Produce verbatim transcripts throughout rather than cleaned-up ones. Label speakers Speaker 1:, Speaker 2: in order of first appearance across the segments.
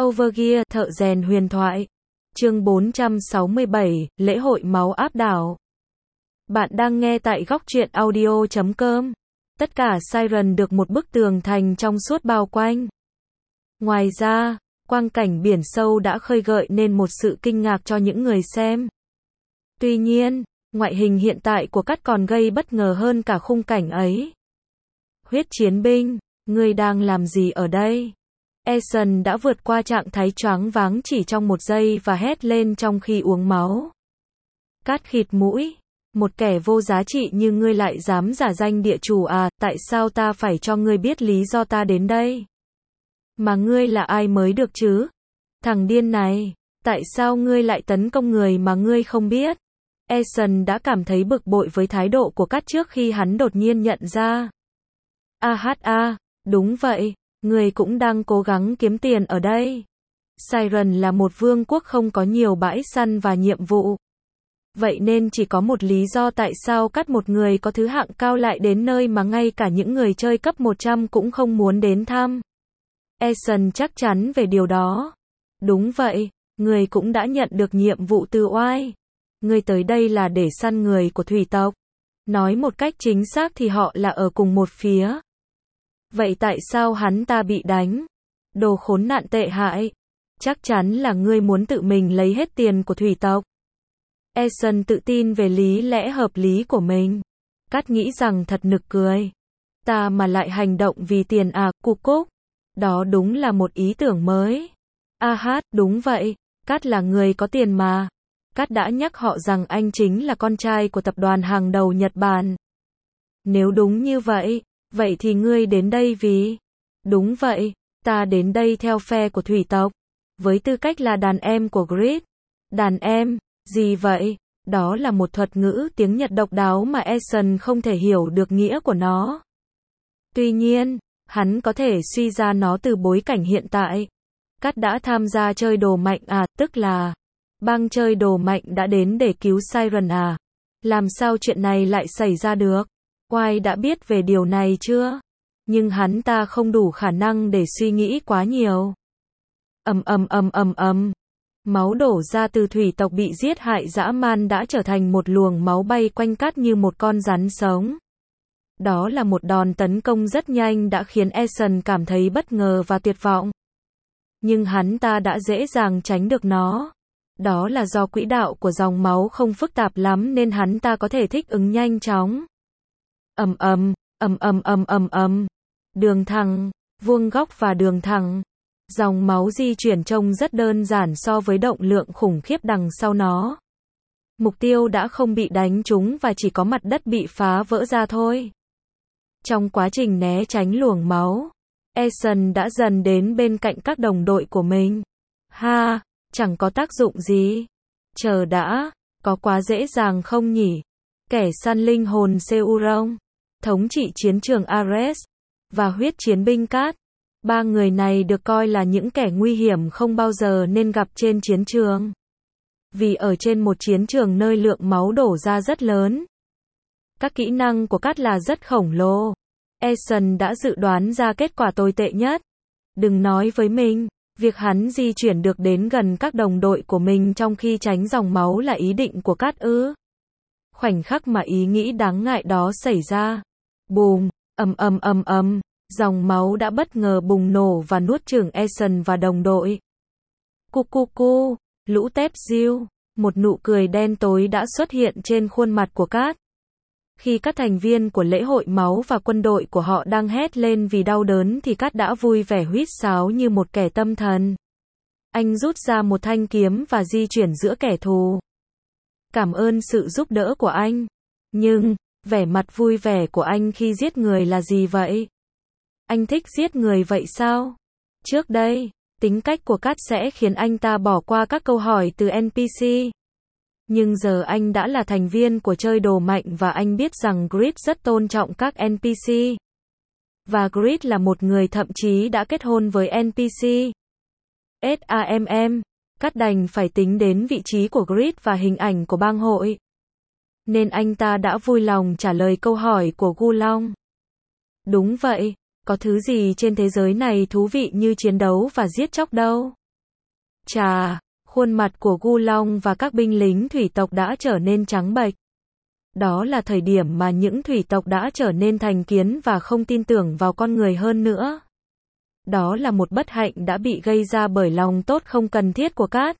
Speaker 1: Overgear, thợ rèn huyền thoại. Chương bốn trăm sáu mươi bảy, lễ hội máu áp đảo. Bạn đang nghe tại góc truyện audio chấm com. Tất cả Siren được một bức tường thành trong suốt bao quanh. Ngoài ra, quang cảnh biển sâu đã khơi gợi nên một sự kinh ngạc cho những người xem. Tuy nhiên, ngoại hình hiện tại của Cát còn gây bất ngờ hơn cả khung cảnh ấy. Huyết chiến binh, ngươi đang làm gì ở đây? Eason đã vượt qua trạng thái choáng váng chỉ trong một giây và hét lên trong khi uống máu. Cát khịt mũi. Một kẻ vô giá trị như ngươi lại dám giả danh địa chủ à, tại sao ta phải cho ngươi biết lý do ta đến đây? Mà ngươi là ai mới được chứ? Thằng điên này, tại sao ngươi lại tấn công người mà ngươi không biết? Eason đã cảm thấy bực bội với thái độ của Cát trước khi hắn đột nhiên nhận ra. A hát a, đúng vậy, ngươi cũng đang cố gắng kiếm tiền ở đây. Siren là một vương quốc không có nhiều bãi săn và nhiệm vụ. Vậy nên chỉ có một lý do tại sao Cát một người có thứ hạng cao lại đến nơi mà ngay cả những người chơi cấp một trăm cũng không muốn đến thăm. Eason chắc chắn về điều đó. Đúng vậy, người cũng đã nhận được nhiệm vụ từ oai. Người tới đây là để săn người của thủy tộc. Nói một cách chính xác thì họ là ở cùng một phía. Vậy tại sao hắn ta bị đánh? Đồ khốn nạn tệ hại. Chắc chắn là ngươi muốn tự mình lấy hết tiền của thủy tộc. Eason tự tin về lý lẽ hợp lý của mình. Cát nghĩ rằng thật nực cười. Ta mà lại hành động vì tiền à, cu cúc. Đó đúng là một ý tưởng mới. A hát, đúng vậy, Cát là người có tiền mà. Cát đã nhắc họ rằng anh chính là con trai của tập đoàn hàng đầu Nhật Bản. Nếu đúng như vậy, vậy thì ngươi đến đây vì? Đúng vậy, ta đến đây theo phe của thủy tộc. Với tư cách là đàn em của Grid. Đàn em, gì vậy? Đó là một thuật ngữ tiếng Nhật độc đáo mà Eason không thể hiểu được nghĩa của nó. Tuy nhiên, hắn có thể suy ra nó từ bối cảnh hiện tại. Cát đã tham gia chơi đồ mạnh à, tức là bang chơi đồ mạnh đã đến để cứu Siren à? Làm sao chuyện này lại xảy ra được? Oai đã biết về điều này chưa? Nhưng hắn ta không đủ khả năng để suy nghĩ quá nhiều. Ầm ầm ầm ầm ầm. Máu đổ ra từ thủy tộc bị giết hại dã man đã trở thành một luồng máu bay quanh Cát như một con rắn sống. Đó là một đòn tấn công rất nhanh đã khiến Eason cảm thấy bất ngờ và tuyệt vọng. Nhưng hắn ta đã dễ dàng tránh được nó. Đó là do quỹ đạo của dòng máu không phức tạp lắm nên hắn ta có thể thích ứng nhanh chóng. Ầm ầm, ầm ầm ầm ầm ầm. Đường thẳng, vuông góc và đường thẳng. Dòng máu di chuyển trông rất đơn giản so với động lượng khủng khiếp đằng sau nó. Mục tiêu đã không bị đánh trúng và chỉ có mặt đất bị phá vỡ ra thôi. Trong quá trình né tránh luồng máu, Eason đã dần đến bên cạnh các đồng đội của mình. Ha, chẳng có tác dụng gì. Chờ đã, có quá dễ dàng không nhỉ? Kẻ săn linh hồn Seuron, thống trị chiến trường Ares, và huyết chiến binh Cát. Ba người này được coi là những kẻ nguy hiểm không bao giờ nên gặp trên chiến trường. Vì ở trên một chiến trường nơi lượng máu đổ ra rất lớn. Các kỹ năng của Cát là rất khổng lồ. Eason đã dự đoán ra kết quả tồi tệ nhất. Đừng nói với mình, việc hắn di chuyển được đến gần các đồng đội của mình trong khi tránh dòng máu là ý định của Cát ư? Khoảnh khắc mà ý nghĩ đáng ngại đó xảy ra. Bùm, ầm ầm ầm ầm, dòng máu đã bất ngờ bùng nổ và nuốt chửng Eason và đồng đội. Cu cu cu, lũ tép diêu, một nụ cười đen tối đã xuất hiện trên khuôn mặt của Cát. Khi các thành viên của lễ hội máu và quân đội của họ đang hét lên vì đau đớn thì Cát đã vui vẻ huýt sáo như một kẻ tâm thần. Anh rút ra một thanh kiếm và di chuyển giữa kẻ thù. Cảm ơn sự giúp đỡ của anh. Nhưng, vẻ mặt vui vẻ của anh khi giết người là gì vậy? Anh thích giết người vậy sao? Trước đây, tính cách của Cát sẽ khiến anh ta bỏ qua các câu hỏi từ en pê xê. Nhưng giờ anh đã là thành viên của chơi đồ mạnh và anh biết rằng Grid rất tôn trọng các en pê xê. Và Grid là một người thậm chí đã kết hôn với en pê xê. SAMM, Cát đành phải tính đến vị trí của Grid và hình ảnh của bang hội. Nên anh ta đã vui lòng trả lời câu hỏi của Gu Long. Đúng vậy, có thứ gì trên thế giới này thú vị như chiến đấu và giết chóc đâu. Chà, khuôn mặt của Gu Long và các binh lính thủy tộc đã trở nên trắng bệch. Đó là thời điểm mà những thủy tộc đã trở nên thành kiến và không tin tưởng vào con người hơn nữa. Đó là một bất hạnh đã bị gây ra bởi lòng tốt không cần thiết của Cát.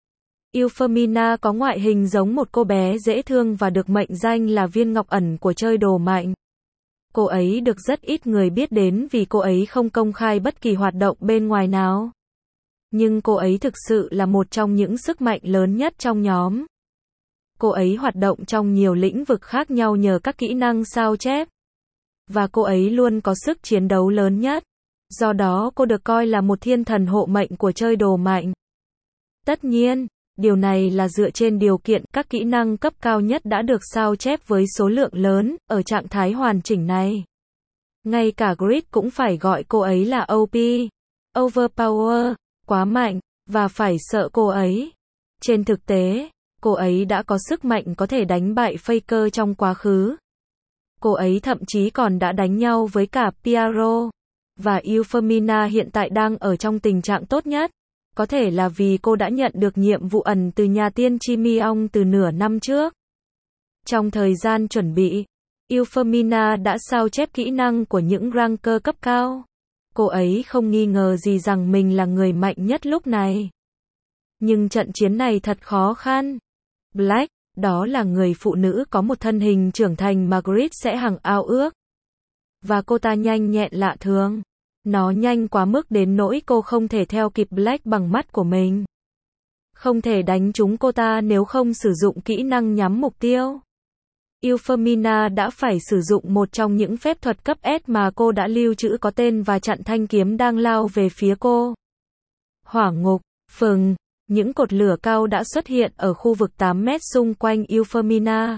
Speaker 1: Euphemina có ngoại hình giống một cô bé dễ thương và được mệnh danh là viên ngọc ẩn của chơi đồ mạnh. Cô ấy được rất ít người biết đến vì cô ấy không công khai bất kỳ hoạt động bên ngoài nào. Nhưng cô ấy thực sự là một trong những sức mạnh lớn nhất trong nhóm. Cô ấy hoạt động trong nhiều lĩnh vực khác nhau nhờ các kỹ năng sao chép. Và cô ấy luôn có sức chiến đấu lớn nhất. Do đó cô được coi là một thiên thần hộ mệnh của chơi đồ mạnh. Tất nhiên, điều này là dựa trên điều kiện các kỹ năng cấp cao nhất đã được sao chép với số lượng lớn, ở trạng thái hoàn chỉnh này. Ngay cả Grid cũng phải gọi cô ấy là O P, Overpower, quá mạnh, và phải sợ cô ấy. Trên thực tế, cô ấy đã có sức mạnh có thể đánh bại Faker trong quá khứ. Cô ấy thậm chí còn đã đánh nhau với cả Pyro. Và Euphemina hiện tại đang ở trong tình trạng tốt nhất. Có thể là vì cô đã nhận được nhiệm vụ ẩn từ nhà tiên tri Miong từ nửa năm trước. Trong thời gian chuẩn bị, Euphemina đã sao chép kỹ năng của những ranker cấp cao. Cô ấy không nghi ngờ gì rằng mình là người mạnh nhất lúc này. Nhưng trận chiến này thật khó khăn. Black, đó là người phụ nữ có một thân hình trưởng thành mà Grid sẽ hằng ao ước. Và cô ta nhanh nhẹn lạ thường. Nó nhanh quá mức đến nỗi cô không thể theo kịp Black bằng mắt của mình. Không thể đánh trúng cô ta nếu không sử dụng kỹ năng nhắm mục tiêu. Euphemina đã phải sử dụng một trong những phép thuật cấp S mà cô đã lưu trữ có tên và chặn thanh kiếm đang lao về phía cô. Hỏa ngục, phừng, những cột lửa cao đã xuất hiện ở khu vực tám mét xung quanh Euphemina.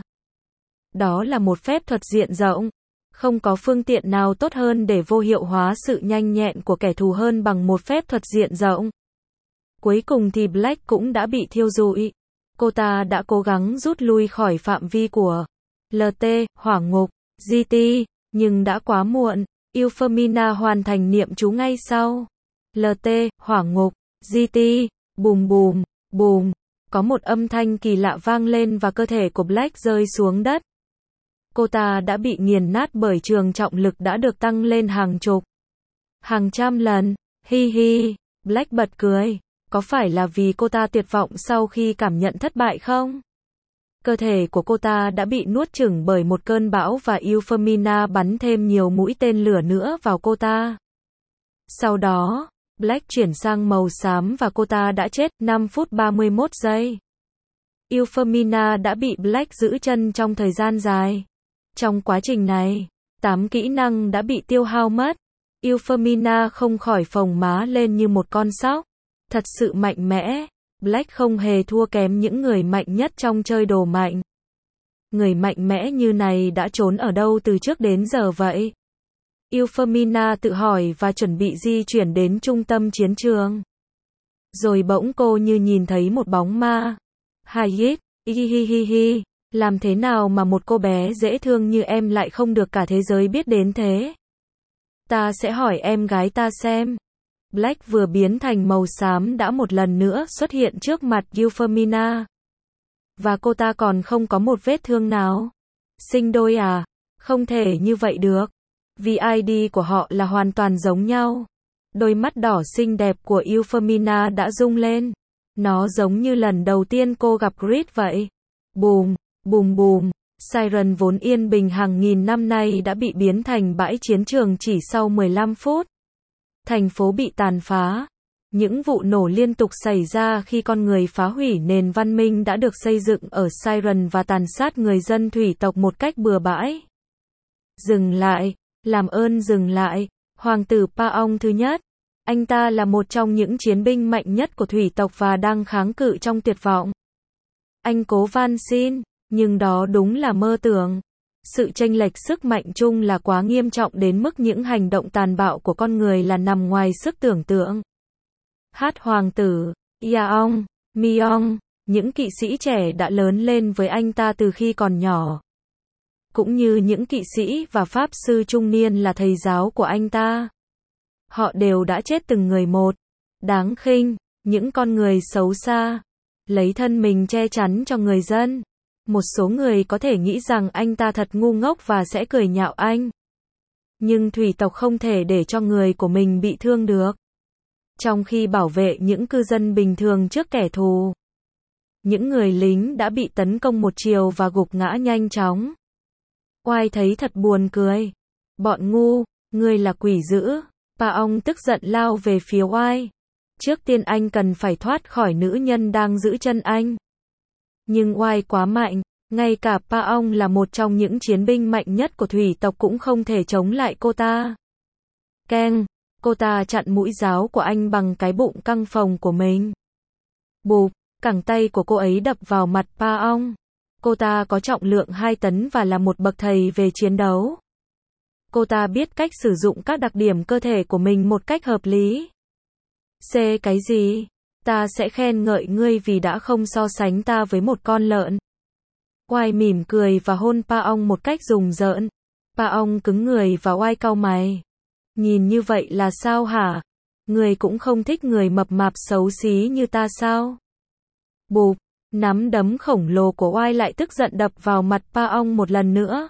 Speaker 1: Đó là một phép thuật diện rộng. Không có phương tiện nào tốt hơn để vô hiệu hóa sự nhanh nhẹn của kẻ thù hơn bằng một phép thuật diện rộng. Cuối cùng thì Black cũng đã bị thiêu rụi. Cô ta đã cố gắng rút lui khỏi phạm vi của lờ tê, hỏa ngục, giê tê, nhưng đã quá muộn. Euphemina hoàn thành niệm chú ngay sau. lờ tê, hỏa ngục, giê tê, bùm bùm, bùm. Có một âm thanh kỳ lạ vang lên và cơ thể của Black rơi xuống đất. Cô ta đã bị nghiền nát bởi trường trọng lực đã được tăng lên hàng chục, hàng trăm lần. Hi hi, Black bật cười. Có phải là vì cô ta tuyệt vọng sau khi cảm nhận thất bại không? Cơ thể của cô ta đã bị nuốt chửng bởi một cơn bão và Euphemina bắn thêm nhiều mũi tên lửa nữa vào cô ta. Sau đó, Black chuyển sang màu xám và cô ta đã chết năm phút ba mươi mốt giây. Euphemina đã bị Black giữ chân trong thời gian dài. Trong quá trình này, tám kỹ năng đã bị tiêu hao mất. Euphemina không khỏi phồng má lên như một con sóc. Thật sự mạnh mẽ. Black không hề thua kém những người mạnh nhất trong chơi đồ mạnh. Người mạnh mẽ như này đã trốn ở đâu từ trước đến giờ vậy? Euphemina tự hỏi và chuẩn bị di chuyển đến trung tâm chiến trường. Rồi bỗng cô như nhìn thấy một bóng ma. Hayit, hi hi hi hi. Làm thế nào mà một cô bé dễ thương như em lại không được cả thế giới biết đến thế? Ta sẽ hỏi em gái ta xem. Black vừa biến thành màu xám đã một lần nữa xuất hiện trước mặt Euphemina. Và cô ta còn không có một vết thương nào. Sinh đôi à? Không thể như vậy được. Vì i đê của họ là hoàn toàn giống nhau. Đôi mắt đỏ xinh đẹp của Euphemina đã rung lên. Nó giống như lần đầu tiên cô gặp Grid vậy. Bùm, bùm bùm. Siren vốn yên bình hàng nghìn năm nay đã bị biến thành bãi chiến trường chỉ sau mười lăm phút. Thành phố bị tàn phá. Những vụ nổ liên tục xảy ra khi con người phá hủy nền văn minh đã được xây dựng ở Siren và tàn sát người dân thủy tộc một cách bừa bãi. Dừng lại, làm ơn dừng lại. Hoàng tử Paong thứ nhất. Anh ta là một trong những chiến binh mạnh nhất của thủy tộc và đang kháng cự trong tuyệt vọng. Anh cố van xin, nhưng đó đúng là mơ tưởng. Sự chênh lệch sức mạnh chung là quá nghiêm trọng đến mức những hành động tàn bạo của con người là nằm ngoài sức tưởng tượng. Hát hoàng tử, Yaong, Miong, những kỵ sĩ trẻ đã lớn lên với anh ta từ khi còn nhỏ. Cũng như những kỵ sĩ và pháp sư trung niên là thầy giáo của anh ta. Họ đều đã chết từng người một. Đáng khinh, Những con người xấu xa, lấy thân mình che chắn cho người dân. Một số người có thể nghĩ rằng anh ta thật ngu ngốc và sẽ cười nhạo anh. Nhưng thủy tộc không thể để cho người của mình bị thương được. Trong khi bảo vệ những cư dân bình thường trước kẻ thù, những người lính đã bị tấn công một chiều và gục ngã nhanh chóng. Oai thấy thật buồn cười. Bọn ngu, ngươi là quỷ dữ. Paong tức giận lao về phía Oai. Trước tiên anh cần phải thoát khỏi nữ nhân đang giữ chân anh. Nhưng Oai quá mạnh, ngay cả Paong là một trong những chiến binh mạnh nhất của thủy tộc cũng không thể chống lại cô ta. Keng, cô ta chặn mũi giáo của anh bằng cái bụng căng phồng của mình. Bụp, cẳng tay của cô ấy đập vào mặt Paong. Cô ta có trọng lượng hai tấn và là một bậc thầy về chiến đấu. Cô ta biết cách sử dụng các đặc điểm cơ thể của mình một cách hợp lý. C cái gì? Ta sẽ khen ngợi ngươi vì đã không so sánh ta với một con lợn. Oai mỉm cười và hôn Paong một cách rùng rợn. Paong cứng người và Oai cau mày. Nhìn như vậy là sao hả? Ngươi cũng không thích người mập mạp xấu xí như ta sao? Bụp, nắm đấm khổng lồ của Oai lại tức giận đập vào mặt Paong một lần nữa.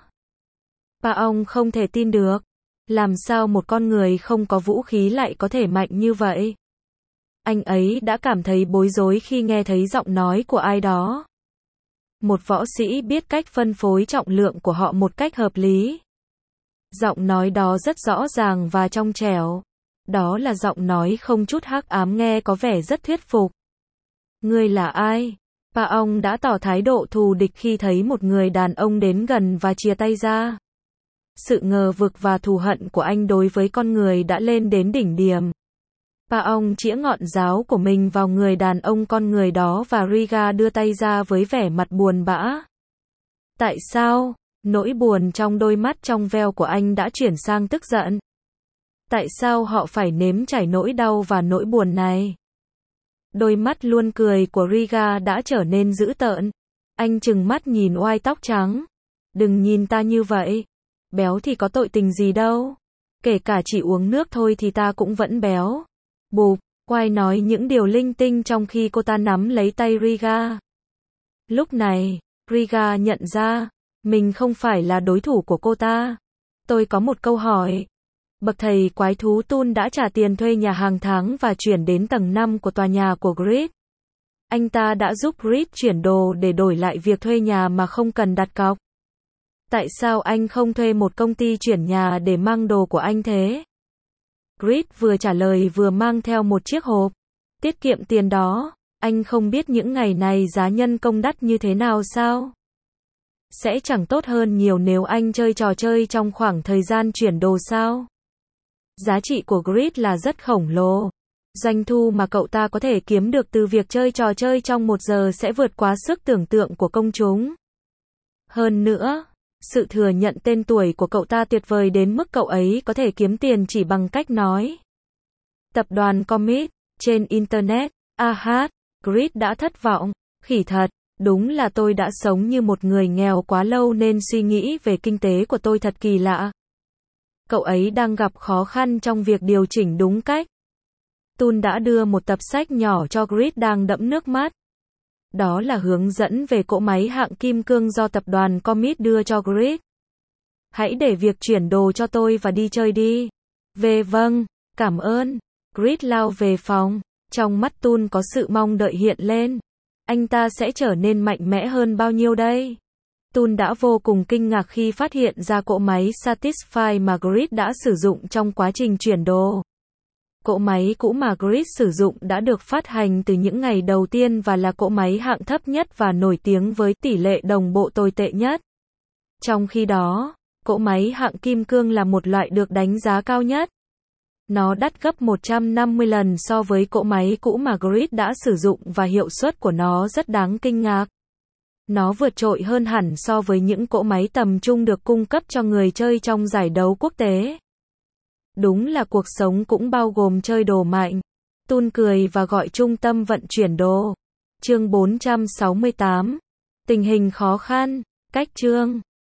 Speaker 1: Paong không thể tin được. Làm sao một con người không có vũ khí lại có thể mạnh như vậy? Anh ấy đã cảm thấy bối rối khi nghe thấy giọng nói của ai đó. Một võ sĩ biết cách phân phối trọng lượng của họ một cách hợp lý. Giọng nói đó rất rõ ràng và trong trẻo. Đó là giọng nói không chút hắc ám, nghe có vẻ rất thuyết phục. Ngươi là ai? Paong đã tỏ thái độ thù địch khi thấy một người đàn ông đến gần và chìa tay ra. Sự ngờ vực và thù hận của anh đối với con người đã lên đến đỉnh điểm. Paong chĩa ngọn giáo của mình vào người đàn ông con người đó và Riga đưa tay ra với vẻ mặt buồn bã. Tại sao? Nỗi buồn trong đôi mắt trong veo của anh đã chuyển sang tức giận. Tại sao họ phải nếm trải nỗi đau và nỗi buồn này? Đôi mắt luôn cười của Riga đã trở nên dữ tợn. Anh trừng mắt nhìn Oai tóc trắng. Đừng nhìn ta như vậy. Béo thì có tội tình gì đâu. Kể cả chỉ uống nước thôi thì ta cũng vẫn béo. Bụp, Oai nói những điều linh tinh trong khi cô ta nắm lấy tay Riga. Lúc này, Riga nhận ra, mình không phải là đối thủ của cô ta. Tôi có một câu hỏi. Bậc thầy quái thú Tun đã trả tiền thuê nhà hàng tháng và chuyển đến tầng năm của tòa nhà của Grid. Anh ta đã giúp Grid chuyển đồ để đổi lại việc thuê nhà mà không cần đặt cọc. Tại sao anh không thuê một công ty chuyển nhà để mang đồ của anh thế? Grid vừa trả lời vừa mang theo một chiếc hộp. Tiết kiệm tiền đó, anh không biết những ngày này giá nhân công đắt như thế nào sao? Sẽ chẳng tốt hơn nhiều nếu anh chơi trò chơi trong khoảng thời gian chuyển đồ sao? Giá trị của Grid là rất khổng lồ. Doanh thu mà cậu ta có thể kiếm được từ việc chơi trò chơi trong một giờ sẽ vượt quá sức tưởng tượng của công chúng. Hơn nữa, sự thừa nhận tên tuổi của cậu ta tuyệt vời đến mức cậu ấy có thể kiếm tiền chỉ bằng cách nói. Tập đoàn Comic, trên Internet, a hát, Grid đã thất vọng. Khỉ thật, đúng là tôi đã sống như một người nghèo quá lâu nên suy nghĩ về kinh tế của tôi thật kỳ lạ. Cậu ấy đang gặp khó khăn trong việc điều chỉnh đúng cách. Tun đã đưa một tập sách nhỏ cho Grid đang đẫm nước mắt. Đó là hướng dẫn về cỗ máy hạng kim cương do tập đoàn Comic đưa cho Grid. Hãy để việc chuyển đồ cho tôi và đi chơi đi. Về vâng, cảm ơn. Grid lao về phòng. Trong mắt Tun có sự mong đợi hiện lên. Anh ta sẽ trở nên mạnh mẽ hơn bao nhiêu đây? Tun đã vô cùng kinh ngạc khi phát hiện ra cỗ máy Satisfy mà Grid đã sử dụng trong quá trình chuyển đồ. Cỗ máy cũ mà Grid sử dụng đã được phát hành từ những ngày đầu tiên và là cỗ máy hạng thấp nhất và nổi tiếng với tỷ lệ đồng bộ tồi tệ nhất. Trong khi đó, cỗ máy hạng kim cương là một loại được đánh giá cao nhất. Nó đắt gấp một trăm năm mươi lần so với cỗ máy cũ mà Grid đã sử dụng và hiệu suất của nó rất đáng kinh ngạc. Nó vượt trội hơn hẳn so với những cỗ máy tầm trung được cung cấp cho người chơi trong giải đấu quốc tế. Đúng là cuộc sống cũng bao gồm chơi đồ mạnh. Tun cười và gọi trung tâm vận chuyển đồ. Chương bốn trăm sáu mươi tám. Tình hình khó khăn. Cách chương